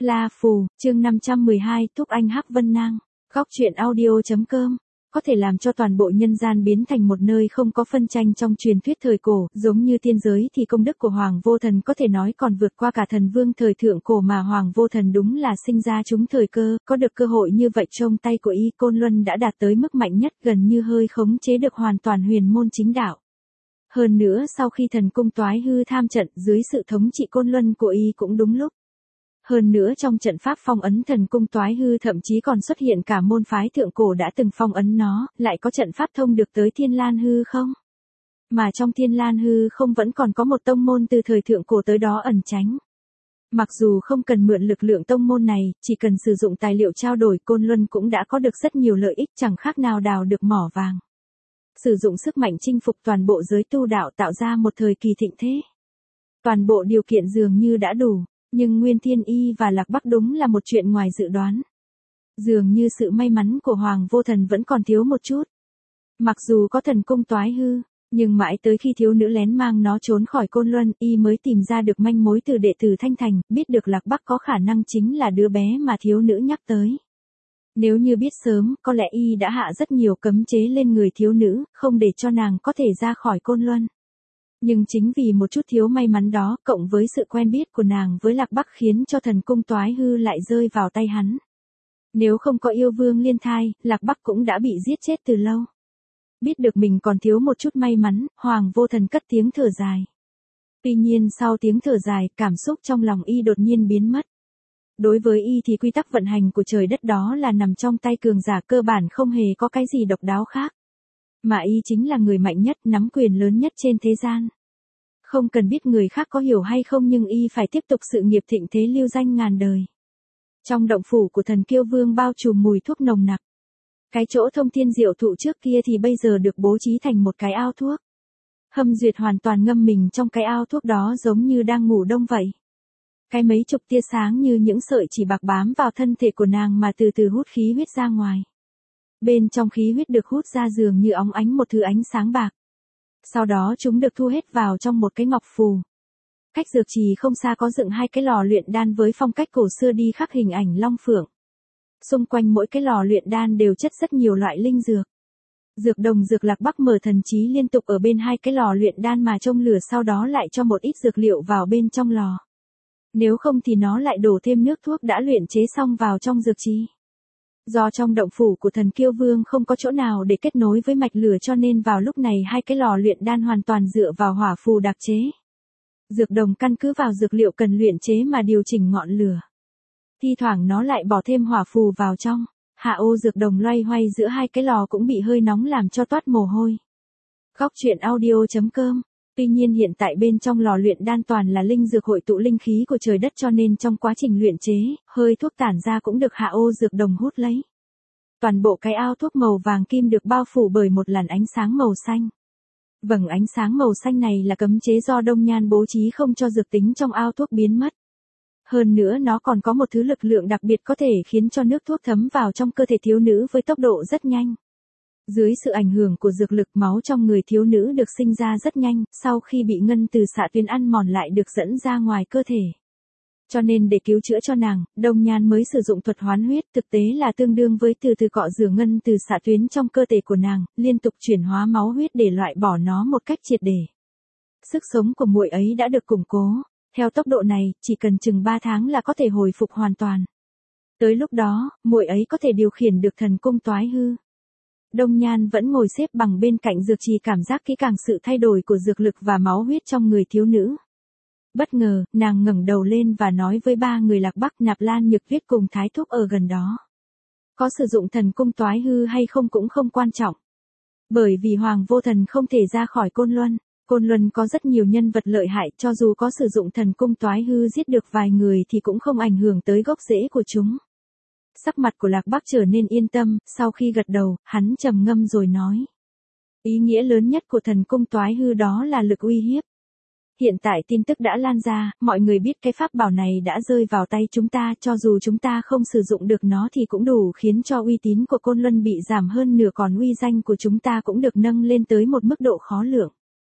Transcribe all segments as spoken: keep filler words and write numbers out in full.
La Phù, chương năm trăm mười hai, Thúc Anh Hắc Vân Nang, góc truyện audio.com, có thể làm cho toàn bộ nhân gian biến thành một nơi không có phân tranh trong truyền thuyết thời cổ, giống như tiên giới thì công đức của Hoàng Vô Thần có thể nói còn vượt qua cả thần vương thời thượng cổ mà Hoàng Vô Thần đúng là sinh ra chúng thời cơ, có được cơ hội như vậy trong tay của y Côn Luân đã đạt tới mức mạnh nhất gần như hơi khống chế được hoàn toàn huyền môn chính đạo. Hơn nữa sau khi thần cung toái hư tham trận dưới sự thống trị Côn Luân của y cũng đúng lúc. Hơn nữa trong trận pháp phong ấn thần cung toái hư thậm chí còn xuất hiện cả môn phái thượng cổ đã từng phong ấn nó, lại có trận pháp thông được tới Thiên Lan hư không? Mà trong Thiên Lan hư không vẫn còn có một tông môn từ thời thượng cổ tới đó ẩn tránh. Mặc dù không cần mượn lực lượng tông môn này, chỉ cần sử dụng tài liệu trao đổi Côn Luân cũng đã có được rất nhiều lợi ích chẳng khác nào đào được mỏ vàng. Sử dụng sức mạnh chinh phục toàn bộ giới tu đạo tạo ra một thời kỳ thịnh thế. Toàn bộ điều kiện dường như đã đủ. Nhưng Nguyên Thiên Y và Lạc Bắc đúng là một chuyện ngoài dự đoán. Dường như sự may mắn của Hoàng Vô Thần vẫn còn thiếu một chút. Mặc dù có thần cung toái hư, nhưng mãi tới khi thiếu nữ lén mang nó trốn khỏi Côn Luân, y mới tìm ra được manh mối từ đệ tử Thanh Thành, biết được Lạc Bắc có khả năng chính là đứa bé mà thiếu nữ nhắc tới. Nếu như biết sớm, có lẽ y đã hạ rất nhiều cấm chế lên người thiếu nữ, không để cho nàng có thể ra khỏi Côn Luân. Nhưng chính vì một chút thiếu may mắn đó, cộng với sự quen biết của nàng với Lạc Bắc khiến cho thần cung toái hư lại rơi vào tay hắn. Nếu không có yêu vương liên thai, Lạc Bắc cũng đã bị giết chết từ lâu. Biết được mình còn thiếu một chút may mắn, Hoàng Vô Thần cất tiếng thở dài. Tuy nhiên sau tiếng thở dài, cảm xúc trong lòng y đột nhiên biến mất. Đối với y thì quy tắc vận hành của trời đất đó là nằm trong tay cường giả, cơ bản không hề có cái gì độc đáo khác. Mà y chính là người mạnh nhất, nắm quyền lớn nhất trên thế gian. Không cần biết người khác có hiểu hay không nhưng y phải tiếp tục sự nghiệp thịnh thế lưu danh ngàn đời. Trong động phủ của thần Kiêu Vương bao trùm mùi thuốc nồng nặc. Cái chỗ thông thiên diệu thụ trước kia thì bây giờ được bố trí thành một cái ao thuốc. Hâm Duyệt hoàn toàn ngâm mình trong cái ao thuốc đó giống như đang ngủ đông vậy. Cái mấy chục tia sáng như những sợi chỉ bạc bám vào thân thể của nàng mà từ từ hút khí huyết ra ngoài. Bên trong khí huyết được hút ra dường như óng ánh một thứ ánh sáng bạc. Sau đó chúng được thu hết vào trong một cái ngọc phù. Cách dược trì không xa có dựng hai cái lò luyện đan với phong cách cổ xưa đi khắc hình ảnh long phượng. Xung quanh mỗi cái lò luyện đan đều chất rất nhiều loại linh dược. Dược đồng dược Lạc Bắc mở thần trí liên tục ở bên hai cái lò luyện đan mà trông lửa, sau đó lại cho một ít dược liệu vào bên trong lò. Nếu không thì nó lại đổ thêm nước thuốc đã luyện chế xong vào trong dược trì. Do trong động phủ của thần Kiêu Vương không có chỗ nào để kết nối với mạch lửa cho nên vào lúc này hai cái lò luyện đan hoàn toàn dựa vào hỏa phù đặc chế. Dược đồng căn cứ vào dược liệu cần luyện chế mà điều chỉnh ngọn lửa. Thi thoảng nó lại bỏ thêm hỏa phù vào trong. Hạ ô dược đồng loay hoay giữa hai cái lò cũng bị hơi nóng làm cho toát mồ hôi. Góc truyện audio.com. Tuy nhiên hiện tại bên trong lò luyện đan toàn là linh dược hội tụ linh khí của trời đất cho nên trong quá trình luyện chế, hơi thuốc tản ra cũng được hạ ô dược đồng hút lấy. Toàn bộ cái ao thuốc màu vàng kim được bao phủ bởi một làn ánh sáng màu xanh. Vầng ánh sáng màu xanh này là cấm chế do Đông Nhan bố trí không cho dược tính trong ao thuốc biến mất. Hơn nữa nó còn có một thứ lực lượng đặc biệt có thể khiến cho nước thuốc thấm vào trong cơ thể thiếu nữ với tốc độ rất nhanh. Dưới sự ảnh hưởng của dược lực, máu trong người thiếu nữ được sinh ra rất nhanh, sau khi bị ngân từ xạ tuyến ăn mòn lại được dẫn ra ngoài cơ thể. Cho nên để cứu chữa cho nàng, Đông Nhan mới sử dụng thuật hoán huyết, thực tế là tương đương với từ từ cọ rửa ngân từ xạ tuyến trong cơ thể của nàng, liên tục chuyển hóa máu huyết để loại bỏ nó một cách triệt để. Sức sống của muội ấy đã được củng cố, theo tốc độ này, chỉ cần chừng ba tháng là có thể hồi phục hoàn toàn. Tới lúc đó, muội ấy có thể điều khiển được thần cung toái hư. Đông Nhan vẫn ngồi xếp bằng bên cạnh dược trì cảm giác kỹ càng sự thay đổi của dược lực và máu huyết trong người thiếu nữ. Bất ngờ, nàng ngẩng đầu lên và nói với ba người Lạc Bắc, Nạp Lan Nhược Tuyết cùng Thái Thúc ở gần đó. Có sử dụng thần cung toái hư hay không cũng không quan trọng. Bởi vì Hoàng Vô Thần không thể ra khỏi Côn Luân. Côn Luân có rất nhiều nhân vật lợi hại, cho dù có sử dụng thần cung toái hư giết được vài người thì cũng không ảnh hưởng tới gốc rễ của chúng. Sắc mặt của Lạc Bắc trở nên yên tâm, sau khi gật đầu, hắn trầm ngâm rồi nói. Ý nghĩa lớn nhất của thần cung toái hư đó là lực uy hiếp. Hiện tại tin tức đã lan ra, mọi người biết cái pháp bảo này đã rơi vào tay chúng ta, cho dù chúng ta không sử dụng được nó thì cũng đủ khiến cho uy tín của Côn Luân bị giảm hơn nửa, còn uy danh của chúng ta cũng được nâng lên tới một mức độ khó lường.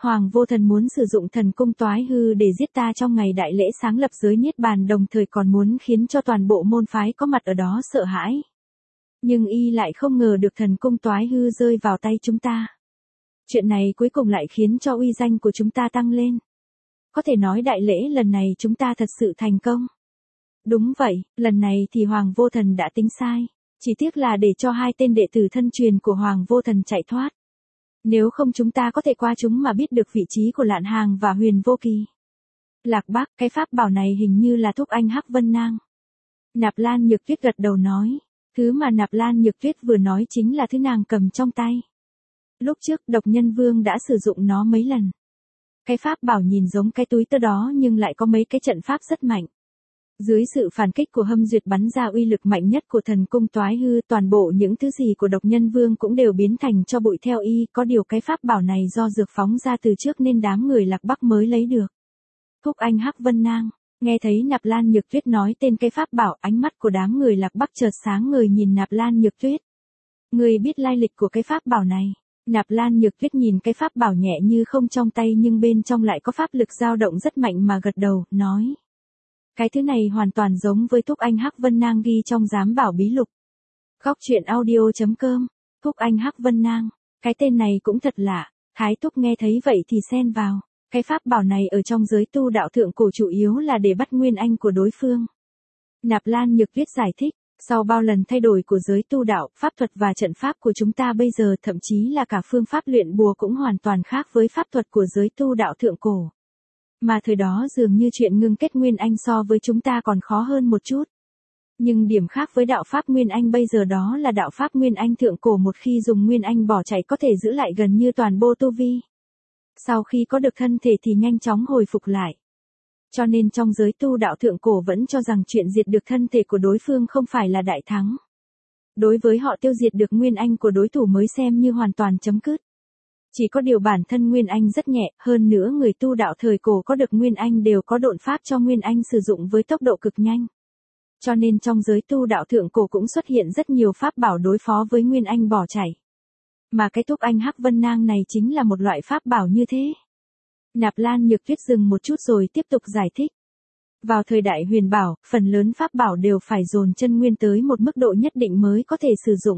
Hoàng Vô Thần muốn sử dụng thần cung toái hư để giết ta trong ngày đại lễ sáng lập giới Niết Bàn, đồng thời còn muốn khiến cho toàn bộ môn phái có mặt ở đó sợ hãi. Nhưng y lại không ngờ được thần cung toái hư rơi vào tay chúng ta. Chuyện này cuối cùng lại khiến cho uy danh của chúng ta tăng lên. Có thể nói đại lễ lần này chúng ta thật sự thành công. Đúng vậy, lần này thì Hoàng Vô Thần đã tính sai. Chỉ tiếc là để cho hai tên đệ tử thân truyền của Hoàng Vô Thần chạy thoát. Nếu không chúng ta có thể qua chúng mà biết được vị trí của Lạn Hàng và Huyền Vô Kỳ. Lạc Bắc, cái pháp bảo này hình như là thúc anh Hắc Vân Nang. Nạp Lan Nhược Tuyết gật đầu nói. Thứ mà Nạp Lan Nhược Tuyết vừa nói chính là thứ nàng cầm trong tay. Lúc trước Độc Nhân Vương đã sử dụng nó mấy lần. Cái pháp bảo nhìn giống cái túi tơ đó nhưng lại có mấy cái trận pháp rất mạnh. Dưới sự phản kích của Hâm Duyệt bắn ra uy lực mạnh nhất của thần cung toái hư, toàn bộ những thứ gì của Độc Nhân Vương cũng đều biến thành cho bụi theo y, có điều cái pháp bảo này do dược phóng ra từ trước nên đám người Lạc Bắc mới lấy được. Thúc anh Hắc Vân Nang, nghe thấy Nạp Lan Nhược Tuyết nói tên cái pháp bảo, ánh mắt của đám người Lạc Bắc chợt sáng ngời nhìn Nạp Lan Nhược Tuyết. Người biết lai lịch của cái pháp bảo này? Nạp Lan Nhược Tuyết nhìn cái pháp bảo nhẹ như không trong tay nhưng bên trong lại có pháp lực dao động rất mạnh mà gật đầu, nói. Cái thứ này hoàn toàn giống với Thúc anh Hắc Vân Nang ghi trong Giám Bảo Bí Lục. Góc truyện audio chấm com, Thúc anh Hắc Vân Nang, cái tên này cũng thật lạ. Thái Thúc nghe thấy vậy thì xen vào. Cái pháp bảo này ở trong giới tu đạo thượng cổ chủ yếu là để bắt nguyên anh của đối phương. Nạp Lan Nhược Tuyết giải thích. Sau bao lần thay đổi của giới tu đạo, pháp thuật và trận pháp của chúng ta bây giờ thậm chí là cả phương pháp luyện bùa cũng hoàn toàn khác với pháp thuật của giới tu đạo thượng cổ. Mà thời đó dường như chuyện ngưng kết nguyên anh so với chúng ta còn khó hơn một chút. Nhưng điểm khác với đạo pháp nguyên anh bây giờ đó là đạo pháp nguyên anh thượng cổ một khi dùng nguyên anh bỏ chạy có thể giữ lại gần như toàn bộ tu vi. Sau khi có được thân thể thì nhanh chóng hồi phục lại. Cho nên trong giới tu đạo thượng cổ vẫn cho rằng chuyện diệt được thân thể của đối phương không phải là đại thắng. Đối với họ tiêu diệt được nguyên anh của đối thủ mới xem như hoàn toàn chấm dứt. Chỉ có điều bản thân nguyên anh rất nhẹ, hơn nữa người tu đạo thời cổ có được nguyên anh đều có độn pháp cho nguyên anh sử dụng với tốc độ cực nhanh. Cho nên trong giới tu đạo thượng cổ cũng xuất hiện rất nhiều pháp bảo đối phó với nguyên anh bỏ chạy. Mà cái Thúc anh Hắc Vân Nang này chính là một loại pháp bảo như thế. Nạp Lan Nhược Tuyết dừng một chút rồi tiếp tục giải thích. Vào thời đại huyền bảo, phần lớn pháp bảo đều phải dồn chân nguyên tới một mức độ nhất định mới có thể sử dụng.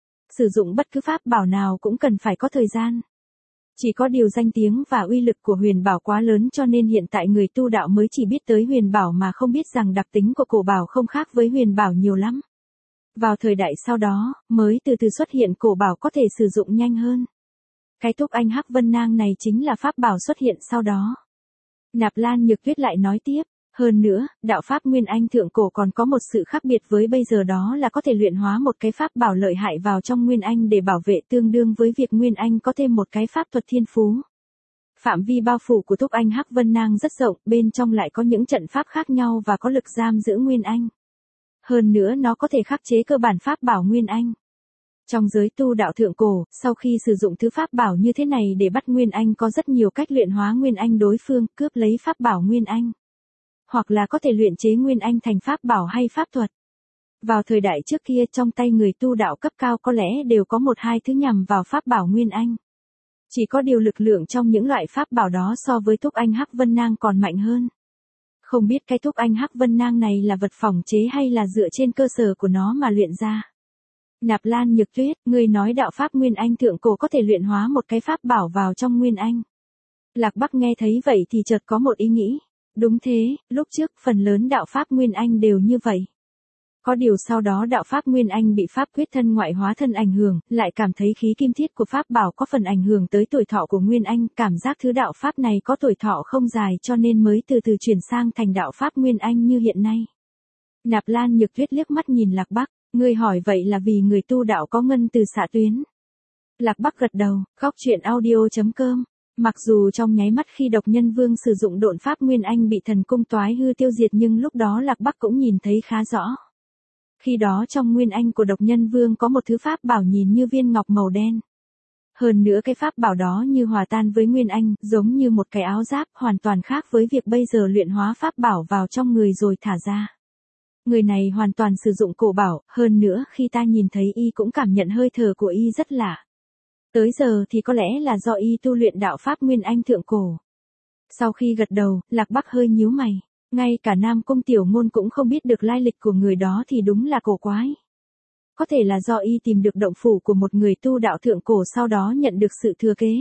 Sử dụng bất cứ pháp bảo nào cũng cần phải có thời gian. Chỉ có điều danh tiếng và uy lực của huyền bảo quá lớn cho nên hiện tại người tu đạo mới chỉ biết tới huyền bảo mà không biết rằng đặc tính của cổ bảo không khác với huyền bảo nhiều lắm. Vào thời đại sau đó, mới từ từ xuất hiện cổ bảo có thể sử dụng nhanh hơn. Cái Thúc anh Hắc Vân Nang này chính là pháp bảo xuất hiện sau đó. Nạp Lan Nhược Tuyết lại nói tiếp, hơn nữa, đạo pháp nguyên anh thượng cổ còn có một sự khác biệt với bây giờ đó là có thể luyện hóa một cái pháp bảo lợi hại vào trong nguyên anh để bảo vệ tương đương với việc nguyên anh có thêm một cái pháp thuật thiên phú. Phạm vi bao phủ của Thúc anh Hắc Vân Nang rất rộng, bên trong lại có những trận pháp khác nhau và có lực giam giữ nguyên anh. Hơn nữa nó có thể khắc chế cơ bản pháp bảo nguyên anh. Trong giới tu đạo thượng cổ, sau khi sử dụng thứ pháp bảo như thế này để bắt nguyên anh có rất nhiều cách luyện hóa nguyên anh đối phương, cướp lấy pháp bảo nguyên anh. Hoặc là có thể luyện chế nguyên anh thành pháp bảo hay pháp thuật. Vào thời đại trước kia trong tay người tu đạo cấp cao có lẽ đều có một hai thứ nhằm vào pháp bảo nguyên anh. Chỉ có điều lực lượng trong những loại pháp bảo đó so với Thúc anh Hắc Vân Nang còn mạnh hơn. Không biết cái Thúc anh Hắc Vân Nang này là vật phỏng chế hay là dựa trên cơ sở của nó mà luyện ra. Nạp Lan Nhược Tuyết, người nói đạo pháp nguyên anh thượng cổ có thể luyện hóa một cái pháp bảo vào trong nguyên anh. Lạc Bắc nghe thấy vậy thì chợt có một ý nghĩ. Đúng thế, lúc trước phần lớn đạo pháp nguyên anh đều như vậy. Có điều sau đó đạo pháp nguyên anh bị pháp quyết thân ngoại hóa thân ảnh hưởng, lại cảm thấy khí kim thiết của pháp bảo có phần ảnh hưởng tới tuổi thọ của nguyên anh, cảm giác thứ đạo pháp này có tuổi thọ không dài cho nên mới từ từ chuyển sang thành đạo pháp nguyên anh như hiện nay. Nạp Lan Nhược Tuyết liếc mắt nhìn Lạc Bắc, ngươi hỏi vậy là vì người tu đạo có ngân từ xạ tuyến. Lạc Bắc gật đầu, góc truyện audio chấm com. Mặc dù trong nháy mắt khi Độc Nhân Vương sử dụng độn pháp nguyên anh bị thần cung toái hư tiêu diệt nhưng lúc đó Lạc Bắc cũng nhìn thấy khá rõ. Khi đó trong nguyên anh của Độc Nhân Vương có một thứ pháp bảo nhìn như viên ngọc màu đen. Hơn nữa cái pháp bảo đó như hòa tan với nguyên anh, giống như một cái áo giáp, hoàn toàn khác với việc bây giờ luyện hóa pháp bảo vào trong người rồi thả ra. Người này hoàn toàn sử dụng cổ bảo, hơn nữa khi ta nhìn thấy y cũng cảm nhận hơi thở của y rất lạ. Tới giờ thì có lẽ là do y tu luyện đạo pháp Nguyên Anh thượng cổ. Sau khi gật đầu, Lạc Bắc hơi nhíu mày. Ngay cả Nam Cung Tiểu Ngôn cũng không biết được lai lịch của người đó thì đúng là cổ quái. Có thể là do y tìm được động phủ của một người tu đạo thượng cổ sau đó nhận được sự thừa kế.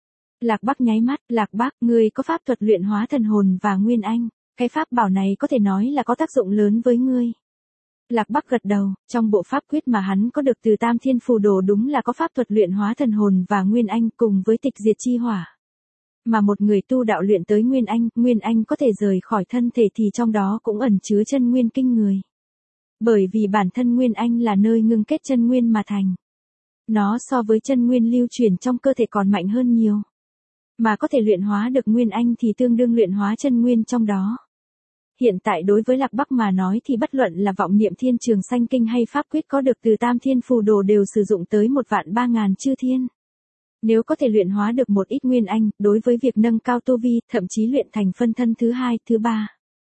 Lạc Bắc nháy mắt, Lạc Bắc, ngươi có pháp thuật luyện hóa thần hồn và Nguyên Anh. Cái pháp bảo này có thể nói là có tác dụng lớn với ngươi. Lạc Bắc gật đầu, trong bộ pháp quyết mà hắn có được từ Tam Thiên Phù Đồ đúng là có pháp thuật luyện hóa thần hồn và Nguyên Anh cùng với tịch diệt chi hỏa. Mà một người tu đạo luyện tới Nguyên Anh, Nguyên Anh có thể rời khỏi thân thể thì trong đó cũng ẩn chứa chân nguyên kinh người. Bởi vì bản thân Nguyên Anh là nơi ngưng kết chân nguyên mà thành. Nó so với chân nguyên lưu chuyển trong cơ thể còn mạnh hơn nhiều. Mà có thể luyện hóa được Nguyên Anh thì tương đương luyện hóa chân nguyên trong đó. Hiện tại đối với Lạc Bắc mà nói thì bất luận là vọng niệm thiên trường sanh kinh hay pháp quyết có được từ Tam Thiên Phù Đồ đều sử dụng tới một vạn ba ngàn chư thiên. Nếu có thể luyện hóa được một ít Nguyên Anh, đối với việc nâng cao tu vi, thậm chí luyện thành phân thân thứ hai, thứ ba.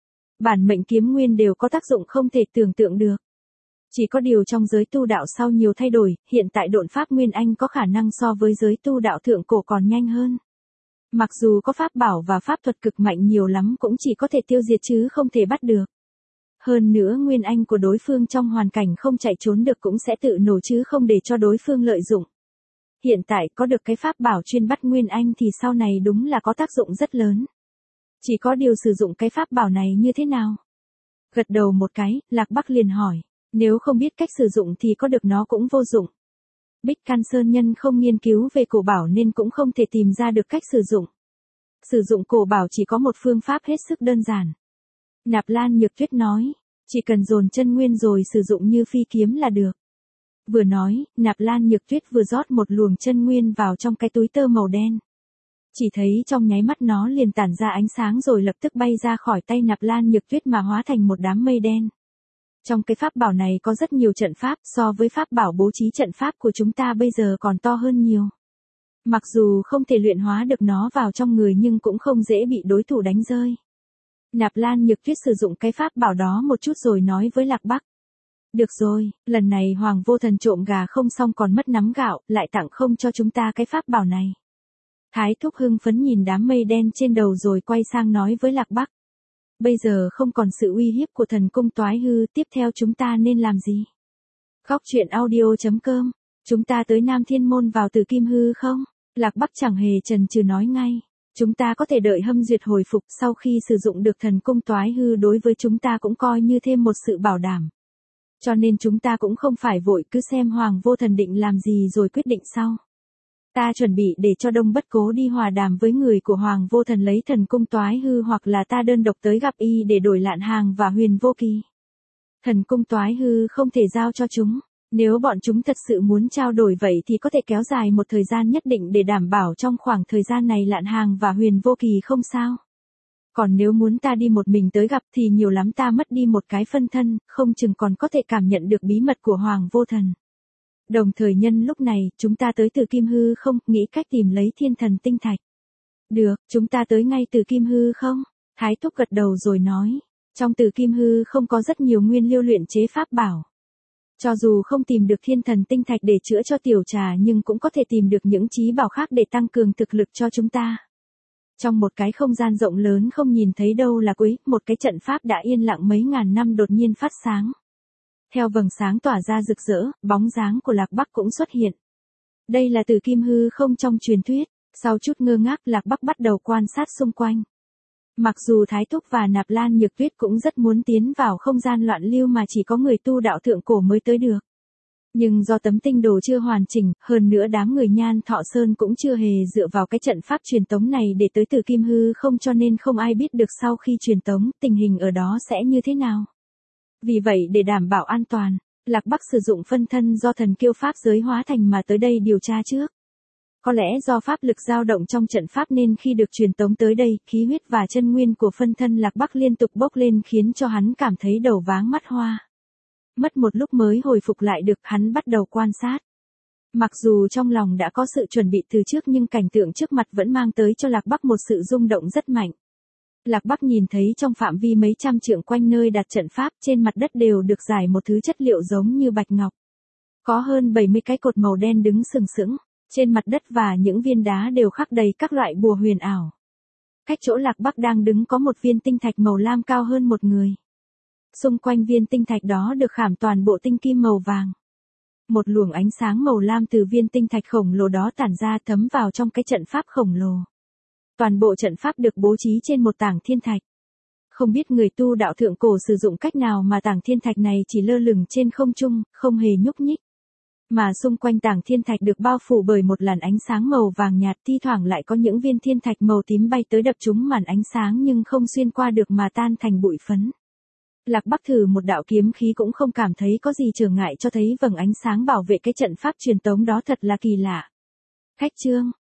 Bản mệnh kiếm nguyên đều có tác dụng không thể tưởng tượng được. Chỉ có điều trong giới tu đạo sau nhiều thay đổi, hiện tại độn pháp Nguyên Anh có khả năng so với giới tu đạo thượng cổ còn nhanh hơn. Mặc dù có pháp bảo và pháp thuật cực mạnh nhiều lắm cũng chỉ có thể tiêu diệt chứ không thể bắt được. Hơn nữa Nguyên Anh của đối phương trong hoàn cảnh không chạy trốn được cũng sẽ tự nổ chứ không để cho đối phương lợi dụng. Hiện tại có được cái pháp bảo chuyên bắt Nguyên Anh thì sau này đúng là có tác dụng rất lớn. Chỉ có điều sử dụng cái pháp bảo này như thế nào? Gật đầu một cái, Lạc Bắc liền hỏi. Nếu không biết cách sử dụng thì có được nó cũng vô dụng. Bích Can Sơn Nhân không nghiên cứu về cổ bảo nên cũng không thể tìm ra được cách sử dụng. Sử dụng cổ bảo chỉ có một phương pháp hết sức đơn giản. Nạp Lan Nhược Tuyết nói, chỉ cần dồn chân nguyên rồi sử dụng như phi kiếm là được. Vừa nói, Nạp Lan Nhược Tuyết vừa rót một luồng chân nguyên vào trong cái túi tơ màu đen. Chỉ thấy trong nháy mắt nó liền tản ra ánh sáng rồi lập tức bay ra khỏi tay Nạp Lan Nhược Tuyết mà hóa thành một đám mây đen. Trong cái pháp bảo này có rất nhiều trận pháp, so với pháp bảo bố trí trận pháp của chúng ta bây giờ còn to hơn nhiều. Mặc dù không thể luyện hóa được nó vào trong người nhưng cũng không dễ bị đối thủ đánh rơi. Nạp Lan Nhược Tuyết sử dụng cái pháp bảo đó một chút rồi nói với Lạc Bắc. Được rồi, lần này Hoàng Vô Thần trộm gà không xong còn mất nắm gạo, lại tặng không cho chúng ta cái pháp bảo này. Thái Thúc hưng phấn nhìn đám mây đen trên đầu rồi quay sang nói với Lạc Bắc. Bây giờ không còn sự uy hiếp của thần cung toái hư, tiếp theo chúng ta nên làm gì? Góc truyện audio chấm com, chúng ta tới Nam Thiên Môn vào Từ Kim Hư không? Lạc Bắc chẳng hề chần chừ nói ngay. Chúng ta có thể đợi Hâm Duyệt hồi phục sau khi sử dụng được thần cung toái hư đối với chúng ta cũng coi như thêm một sự bảo đảm. Cho nên chúng ta cũng không phải vội cứ xem Hoàng Vô Thần định làm gì rồi quyết định sau. Ta chuẩn bị để cho Đông Bất Cố đi hòa đàm với người của Hoàng Vô Thần lấy thần cung toái hư hoặc là ta đơn độc tới gặp y để đổi Lạn Hàng và Huyền Vô Kỳ. Thần cung toái hư không thể giao cho chúng. Nếu bọn chúng thật sự muốn trao đổi vậy thì có thể kéo dài một thời gian nhất định để đảm bảo trong khoảng thời gian này Lạn Hàng và Huyền Vô Kỳ không sao. Còn nếu muốn ta đi một mình tới gặp thì nhiều lắm ta mất đi một cái phân thân, không chừng còn có thể cảm nhận được bí mật của Hoàng Vô Thần. Đồng thời nhân lúc này, chúng ta tới Từ Kim Hư không, nghĩ cách tìm lấy thiên thần tinh thạch. Được, chúng ta tới ngay Từ Kim Hư không? Thái Thúc gật đầu rồi nói. Trong Từ Kim Hư không có rất nhiều nguyên liệu luyện chế pháp bảo. Cho dù không tìm được thiên thần tinh thạch để chữa cho tiểu trà nhưng cũng có thể tìm được những trí bảo khác để tăng cường thực lực cho chúng ta. Trong một cái không gian rộng lớn không nhìn thấy đâu là cuối, một cái trận pháp đã yên lặng mấy ngàn năm đột nhiên phát sáng. Theo vầng sáng tỏa ra rực rỡ, bóng dáng của Lạc Bắc cũng xuất hiện. Đây là Từ Kim Hư không trong truyền thuyết. Sau chút ngơ ngác Lạc Bắc bắt đầu quan sát xung quanh. Mặc dù Thái Thúc và Nạp Lan Nhược Tuyết cũng rất muốn tiến vào không gian loạn lưu mà chỉ có người tu đạo thượng cổ mới tới được. Nhưng do tấm tinh đồ chưa hoàn chỉnh, hơn nữa đám người Nhan Thọ Sơn cũng chưa hề dựa vào cái trận pháp truyền tống này để tới Từ Kim Hư không cho nên không ai biết được sau khi truyền tống tình hình ở đó sẽ như thế nào. Vì vậy để đảm bảo an toàn, Lạc Bắc sử dụng phân thân do thần kiêu pháp giới hóa thành mà tới đây điều tra trước. Có lẽ do pháp lực dao động trong trận pháp nên khi được truyền tống tới đây, khí huyết và chân nguyên của phân thân Lạc Bắc liên tục bốc lên khiến cho hắn cảm thấy đầu váng mắt hoa. Mất một lúc mới hồi phục lại được, hắn bắt đầu quan sát. Mặc dù trong lòng đã có sự chuẩn bị từ trước nhưng cảnh tượng trước mặt vẫn mang tới cho Lạc Bắc một sự rung động rất mạnh. Lạc Bắc nhìn thấy trong phạm vi mấy trăm trượng quanh nơi đặt trận pháp trên mặt đất đều được rải một thứ chất liệu giống như bạch ngọc. Có hơn bảy mươi cái cột màu đen đứng sừng sững. Trên mặt đất và những viên đá đều khắc đầy các loại bùa huyền ảo. Cách chỗ Lạc Bắc đang đứng có một viên tinh thạch màu lam cao hơn một người. Xung quanh viên tinh thạch đó được khảm toàn bộ tinh kim màu vàng. Một luồng ánh sáng màu lam từ viên tinh thạch khổng lồ đó tản ra thấm vào trong cái trận pháp khổng lồ. Toàn bộ trận pháp được bố trí trên một tảng thiên thạch. Không biết người tu đạo thượng cổ sử dụng cách nào mà tảng thiên thạch này chỉ lơ lửng trên không trung, không hề nhúc nhích. Mà xung quanh tảng thiên thạch được bao phủ bởi một làn ánh sáng màu vàng nhạt, thi thoảng lại có những viên thiên thạch màu tím bay tới đập trúng màn ánh sáng nhưng không xuyên qua được mà tan thành bụi phấn. Lạc Bắc thử một đạo kiếm khí cũng không cảm thấy có gì trở ngại, cho thấy vầng ánh sáng bảo vệ cái trận pháp truyền tống đó thật là kỳ lạ. Khách trương,